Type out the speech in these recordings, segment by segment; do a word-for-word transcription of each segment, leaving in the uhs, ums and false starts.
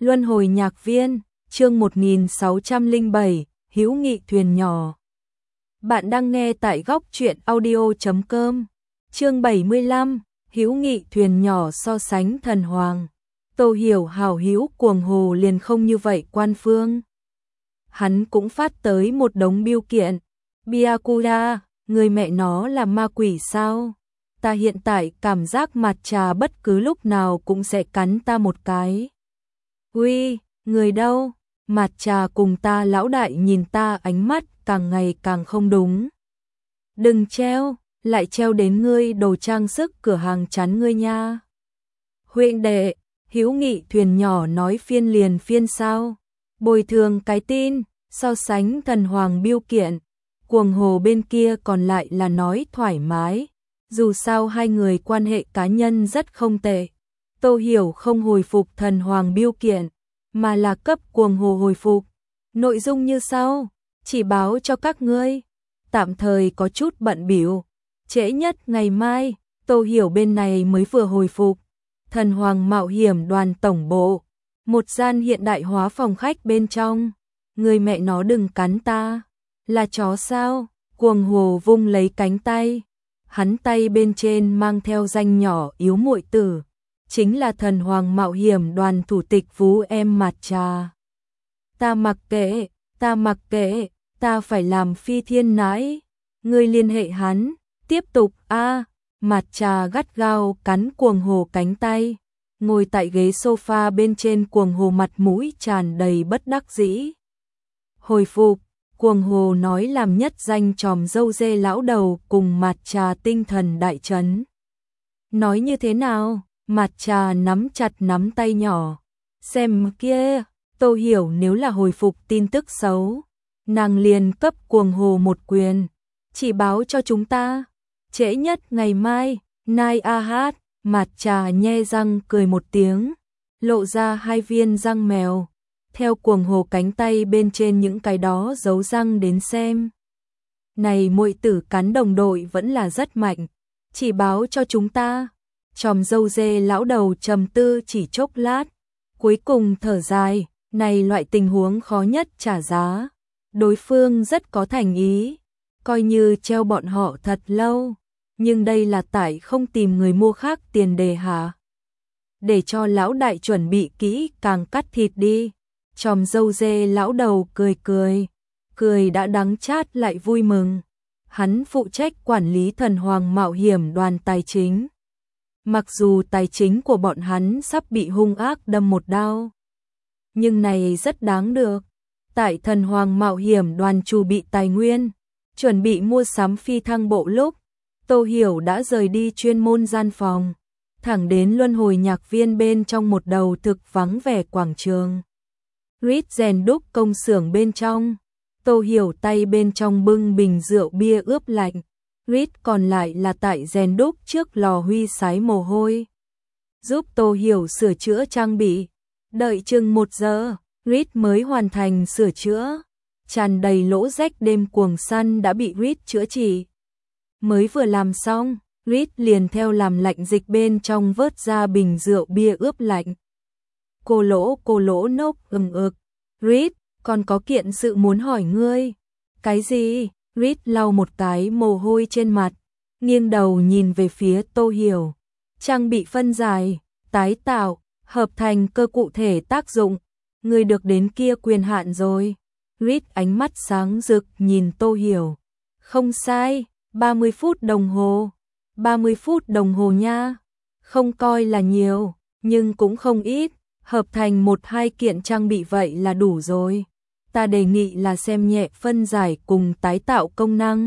Luân hồi nhạc viên, chương một nghìn sáu trăm lẻ bảy, hữu nghị thuyền nhỏ. Bạn đang nghe tại góc truyện audio chấm com. Chương bảy mươi lăm, hữu nghị thuyền nhỏ so sánh thần hoàng. Tô Hiểu hảo hữu cuồng hồ liền không như vậy quan phương. Hắn cũng phát tới một đống biêu kiện. Byakuya, người mẹ nó là ma quỷ sao? Ta hiện tại cảm giác mặt trà bất cứ lúc nào cũng sẽ cắn ta một cái. Uy, người đâu? Mặt trà cùng ta lão đại nhìn ta ánh mắt càng ngày càng không đúng. Đừng treo, lại treo đến ngươi đồ trang sức cửa hàng chắn ngươi nha. Huynh đệ, hữu nghị thuyền nhỏ nói phiên liền phiên sao? Bồi thường cái tin, so sánh thần hoàng biêu kiện. Cuồng hồ bên kia còn lại là nói thoải mái. Dù sao hai người quan hệ cá nhân rất không tệ. Tô Hiểu không hồi phục thần hoàng biêu kiện, mà là cấp cuồng hồ hồi phục. Nội dung như sau, chỉ báo cho các ngươi, tạm thời có chút bận bịu, trễ nhất ngày mai, Tô Hiểu bên này mới vừa hồi phục. Thần hoàng mạo hiểm đoàn tổng bộ, một gian hiện đại hóa phòng khách bên trong, người mẹ nó đừng cắn ta, là chó sao? Cuồng hồ vung lấy cánh tay, hắn tay bên trên mang theo danh nhỏ yếu muội tử. Chính là thần hoàng mạo hiểm đoàn thủ tịch Vú Em Mạt Trà. Ta mặc kệ, ta mặc kệ, ta phải làm phi thiên nãi. Ngươi liên hệ hắn, tiếp tục a. À, Mạt Trà gắt gao cắn cuồng hồ cánh tay, ngồi tại ghế sofa bên trên. Cuồng hồ mặt mũi tràn đầy bất đắc dĩ. Hồi phục, cuồng hồ nói làm nhất danh tròm dâu dê lão đầu cùng Mạt Trà tinh thần đại chấn. Nói như thế nào? Mạt Trà nắm chặt nắm tay nhỏ. Xem kia, Tô Hiểu nếu là hồi phục tin tức xấu, nàng liền cấp cuồng hồ một quyền. Chỉ báo cho chúng ta, trễ nhất ngày mai, Nai A Hát. Mạt Trà nhe răng cười một tiếng, lộ ra hai viên răng mèo. Theo cuồng hồ cánh tay bên trên những cái đó giấu răng đến xem. Này muội tử cắn đồng đội vẫn là rất mạnh. Chỉ báo cho chúng ta. Tròm dâu dê lão đầu trầm tư chỉ chốc lát, cuối cùng thở dài, này loại tình huống khó nhất trả giá. Đối phương rất có thành ý, coi như treo bọn họ thật lâu, nhưng đây là tại không tìm người mua khác tiền đề hả? Để cho lão đại chuẩn bị kỹ càng cắt thịt đi. Tròm dâu dê lão đầu cười cười, cười đã đắng chát lại vui mừng. Hắn phụ trách quản lý thần hoàng mạo hiểm đoàn tài chính. Mặc dù tài chính của bọn hắn sắp bị hung ác đâm một đao, nhưng này rất đáng được. Tại thần hoàng mạo hiểm đoàn chuẩn bị tài nguyên, chuẩn bị mua sắm phi thăng bộ lúc, Tô Hiểu đã rời đi chuyên môn gian phòng, thẳng đến luân hồi nhạc viên bên trong một đầu thực vắng vẻ quảng trường. Rít rèn đúc công xưởng bên trong, Tô Hiểu tay bên trong bưng bình rượu bia ướp lạnh. Rít còn lại là tại rèn đúc trước lò huy sái mồ hôi, giúp Tô Hiểu sửa chữa trang bị. Đợi chừng một giờ, Rít mới hoàn thành sửa chữa. Tràn đầy lỗ rách đêm cuồng săn đã bị Rít chữa trị. Mới vừa làm xong, Rít liền theo làm lạnh dịch bên trong vớt ra bình rượu bia ướp lạnh. Cô lỗ cô lỗ nốc ừng ực. Rít, còn có kiện sự muốn hỏi ngươi. Cái gì? Rít lau một cái mồ hôi trên mặt, nghiêng đầu nhìn về phía Tô Hiểu. Trang bị phân giải, tái tạo, hợp thành cơ cụ thể tác dụng. Người được đến kia quyền hạn rồi. Rít ánh mắt sáng rực nhìn Tô Hiểu. Không sai, ba mươi phút đồng hồ. ba mươi phút đồng hồ nha. Không coi là nhiều, nhưng cũng không ít. Hợp thành một hai kiện trang bị vậy là đủ rồi. Ta đề nghị là xem nhẹ phân giải cùng tái tạo công năng.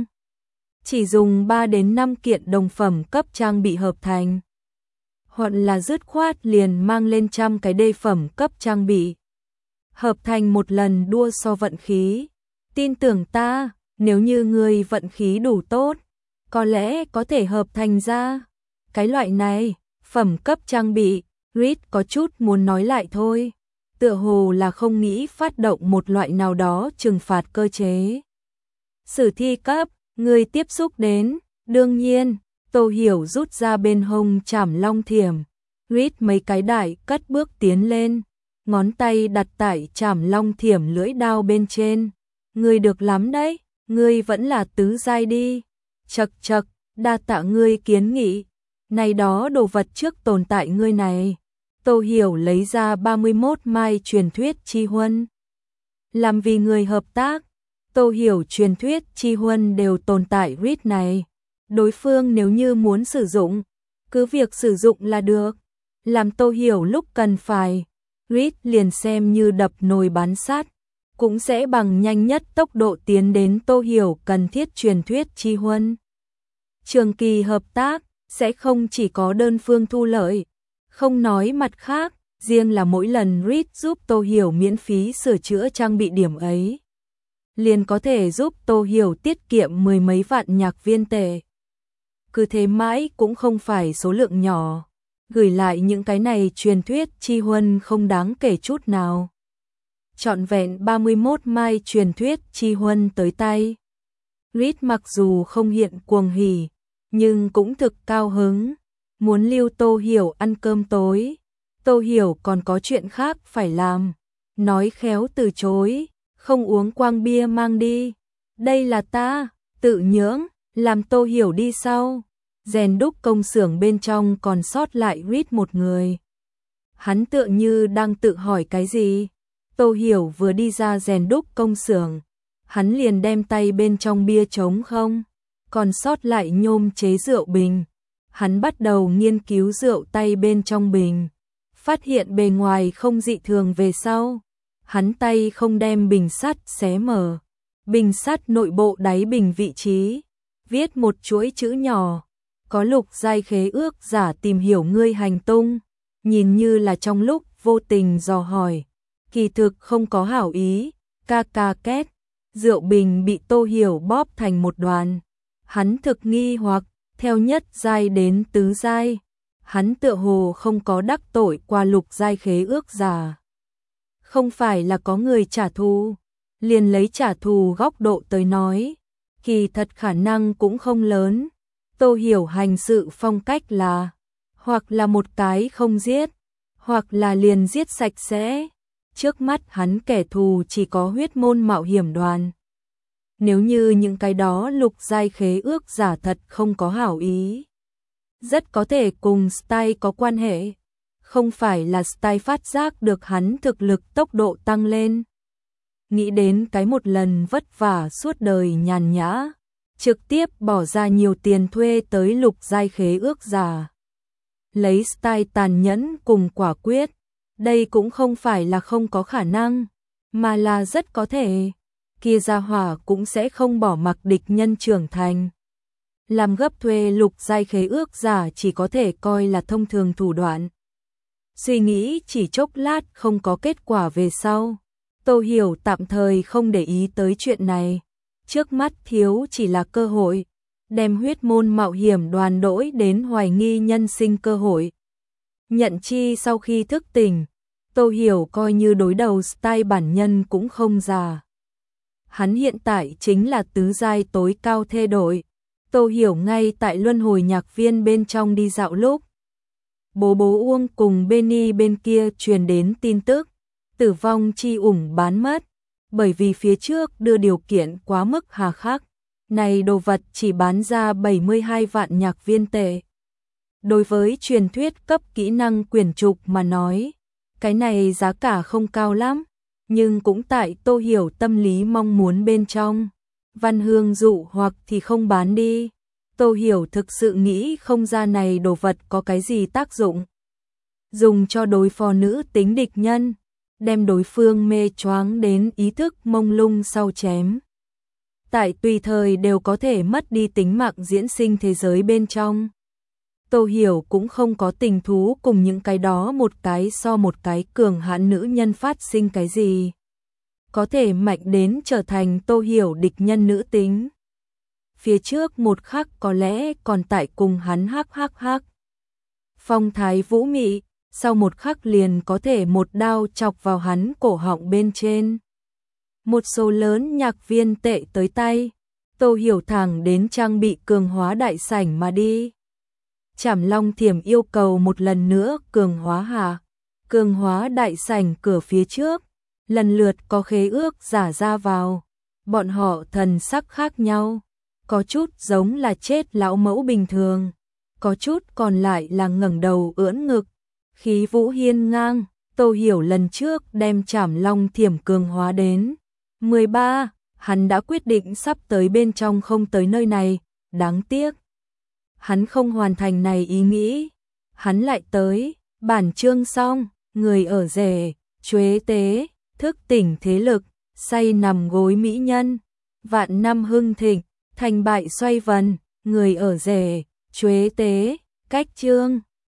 Chỉ dùng ba đến năm kiện đồng phẩm cấp trang bị hợp thành. Hoặc là dứt khoát liền mang lên trăm cái đề phẩm cấp trang bị. Hợp thành một lần đua so vận khí. Tin tưởng ta, nếu như người vận khí đủ tốt, có lẽ có thể hợp thành ra. Cái loại này, phẩm cấp trang bị, Reed có chút muốn nói lại thôi. Tựa hồ là không nghĩ phát động một loại nào đó trừng phạt cơ chế. Sử thi cấp, người tiếp xúc đến, đương nhiên, Tô Hiểu rút ra bên hông chảm long thiểm. Reed mấy cái đại cất bước tiến lên, ngón tay đặt tại chảm long thiểm lưỡi đao bên trên. Ngươi được lắm đấy, ngươi vẫn là tứ giai đi. Chậc chậc, đa tạ ngươi kiến nghị. Này đó đồ vật trước tồn tại ngươi này. Tô Hiểu lấy ra ba mươi mốt mai truyền thuyết chi huân. Làm vì người hợp tác, Tô Hiểu truyền thuyết chi huân đều tồn tại read này. Đối phương nếu như muốn sử dụng, cứ việc sử dụng là được. Làm Tô Hiểu lúc cần phải, read liền xem như đập nồi bán sắt, cũng sẽ bằng nhanh nhất tốc độ tiến đến Tô Hiểu cần thiết truyền thuyết chi huân. Trường kỳ hợp tác, sẽ không chỉ có đơn phương thu lợi. Không nói mặt khác, riêng là mỗi lần read giúp Tô Hiểu miễn phí sửa chữa trang bị điểm ấy, liền có thể giúp Tô Hiểu tiết kiệm mười mấy vạn nhạc viên tệ. Cứ thế mãi cũng không phải số lượng nhỏ. Gửi lại những cái này truyền thuyết chi huân không đáng kể chút nào. Trọn vẹn ba mươi mốt mai truyền thuyết chi huân tới tay. Reed mặc dù không hiện cuồng hỉ, nhưng cũng thực cao hứng. Muốn lưu Tô Hiểu ăn cơm tối. Tô Hiểu còn có chuyện khác phải làm. Nói khéo từ chối, không uống quang bia mang đi. Đây là ta, tự nhưỡng, làm Tô Hiểu đi sau. Rèn đúc công xưởng bên trong còn sót lại Reed một người. Hắn tựa như đang tự hỏi cái gì. Tô Hiểu vừa đi ra rèn đúc công xưởng, hắn liền đem tay bên trong bia trống không, còn sót lại nhôm chế rượu bình. Hắn bắt đầu nghiên cứu rượu tay bên trong bình, phát hiện bề ngoài không dị thường về sau. Hắn tay không đem bình sắt xé mở, bình sắt nội bộ đáy bình vị trí, viết một chuỗi chữ nhỏ. Có lục giai khế ước giả tìm hiểu ngươi hành tung, nhìn như là trong lúc vô tình dò hỏi, kỳ thực không có hảo ý. Ca ca két, rượu bình bị Tô Hiểu bóp thành một đoàn. Hắn thực nghi hoặc, theo nhất giai đến tứ giai, hắn tựa hồ không có đắc tội qua lục giai khế ước giả. Không phải là có người trả thù, liền lấy trả thù góc độ tới nói, kỳ thật khả năng cũng không lớn. Tô Hiểu hành sự phong cách là, hoặc là một cái không giết, hoặc là liền giết sạch sẽ. Trước mắt hắn kẻ thù chỉ có huyết môn mạo hiểm đoàn. Nếu như những cái đó lục giai khế ước giả thật không có hảo ý, rất có thể cùng Style có quan hệ. Không phải là Style phát giác được hắn thực lực tốc độ tăng lên. Nghĩ đến cái một lần vất vả suốt đời nhàn nhã, trực tiếp bỏ ra nhiều tiền thuê tới lục giai khế ước giả. Lấy Style tàn nhẫn cùng quả quyết, đây cũng không phải là không có khả năng, mà là rất có thể. Kia gia hỏa cũng sẽ không bỏ mặc địch nhân trưởng thành. Làm gấp thuê lục giai khế ước giả chỉ có thể coi là thông thường thủ đoạn. Suy nghĩ chỉ chốc lát không có kết quả về sau, Tô Hiểu tạm thời không để ý tới chuyện này. Trước mắt thiếu chỉ là cơ hội, đem huyết môn mạo hiểm đoàn đổi đến hoài nghi nhân sinh cơ hội. Nhận chi sau khi thức tỉnh, Tô Hiểu coi như đối đầu Style bản nhân cũng không già. Hắn hiện tại chính là tứ giai tối cao thê đội. Tô Hiểu ngay tại luân hồi nhạc viên bên trong đi dạo lúc, bố bố Uông cùng Benny bên kia truyền đến tin tức, tử vong chi ủng bán mất, bởi vì phía trước đưa điều kiện quá mức hà khắc. Này đồ vật chỉ bán ra bảy mươi hai vạn nhạc viên tệ. Đối với truyền thuyết cấp kỹ năng quyển trục mà nói, cái này giá cả không cao lắm, nhưng cũng tại Tô Hiểu tâm lý mong muốn bên trong. Văn hương dụ hoặc thì không bán đi. Tô Hiểu thực sự nghĩ không ra này đồ vật có cái gì tác dụng. Dùng cho đối phó nữ tính địch nhân, đem đối phương mê choáng đến ý thức mông lung sau chém. Tại tùy thời đều có thể mất đi tính mạng diễn sinh thế giới bên trong. Tô Hiểu cũng không có tình thú cùng những cái đó một cái so một cái cường hãn nữ nhân phát sinh cái gì. Có thể mạnh đến trở thành Tô Hiểu địch nhân nữ tính. Phía trước một khắc có lẽ còn tại cùng hắn hắc hắc hắc. Phong thái vũ mị, sau một khắc liền có thể một đao chọc vào hắn cổ họng bên trên. Một số lớn nhạc viên tệ tới tay, Tô Hiểu thẳng đến trang bị cường hóa đại sảnh mà đi. Trảm Long Thiểm yêu cầu một lần nữa cường hóa hạ. cường hóa đại sảnh cửa phía trước, lần lượt có khế ước giả ra vào. Bọn họ thần sắc khác nhau, có chút giống là chết lão mẫu bình thường, có chút còn lại là ngẩng đầu ưỡn ngực, khí vũ hiên ngang. Tô Hiểu lần trước đem Trảm Long Thiểm cường hóa đến mười ba, hắn đã quyết định sắp tới bên trong không tới nơi này, đáng tiếc. Hắn không hoàn thành này ý nghĩ, hắn lại tới, bản chương xong, người ở rể, chuế tế, thức tỉnh thế lực, say nằm gối mỹ nhân, vạn năm hưng thịnh, thành bại xoay vần, người ở rể, chuế tế, cách chương.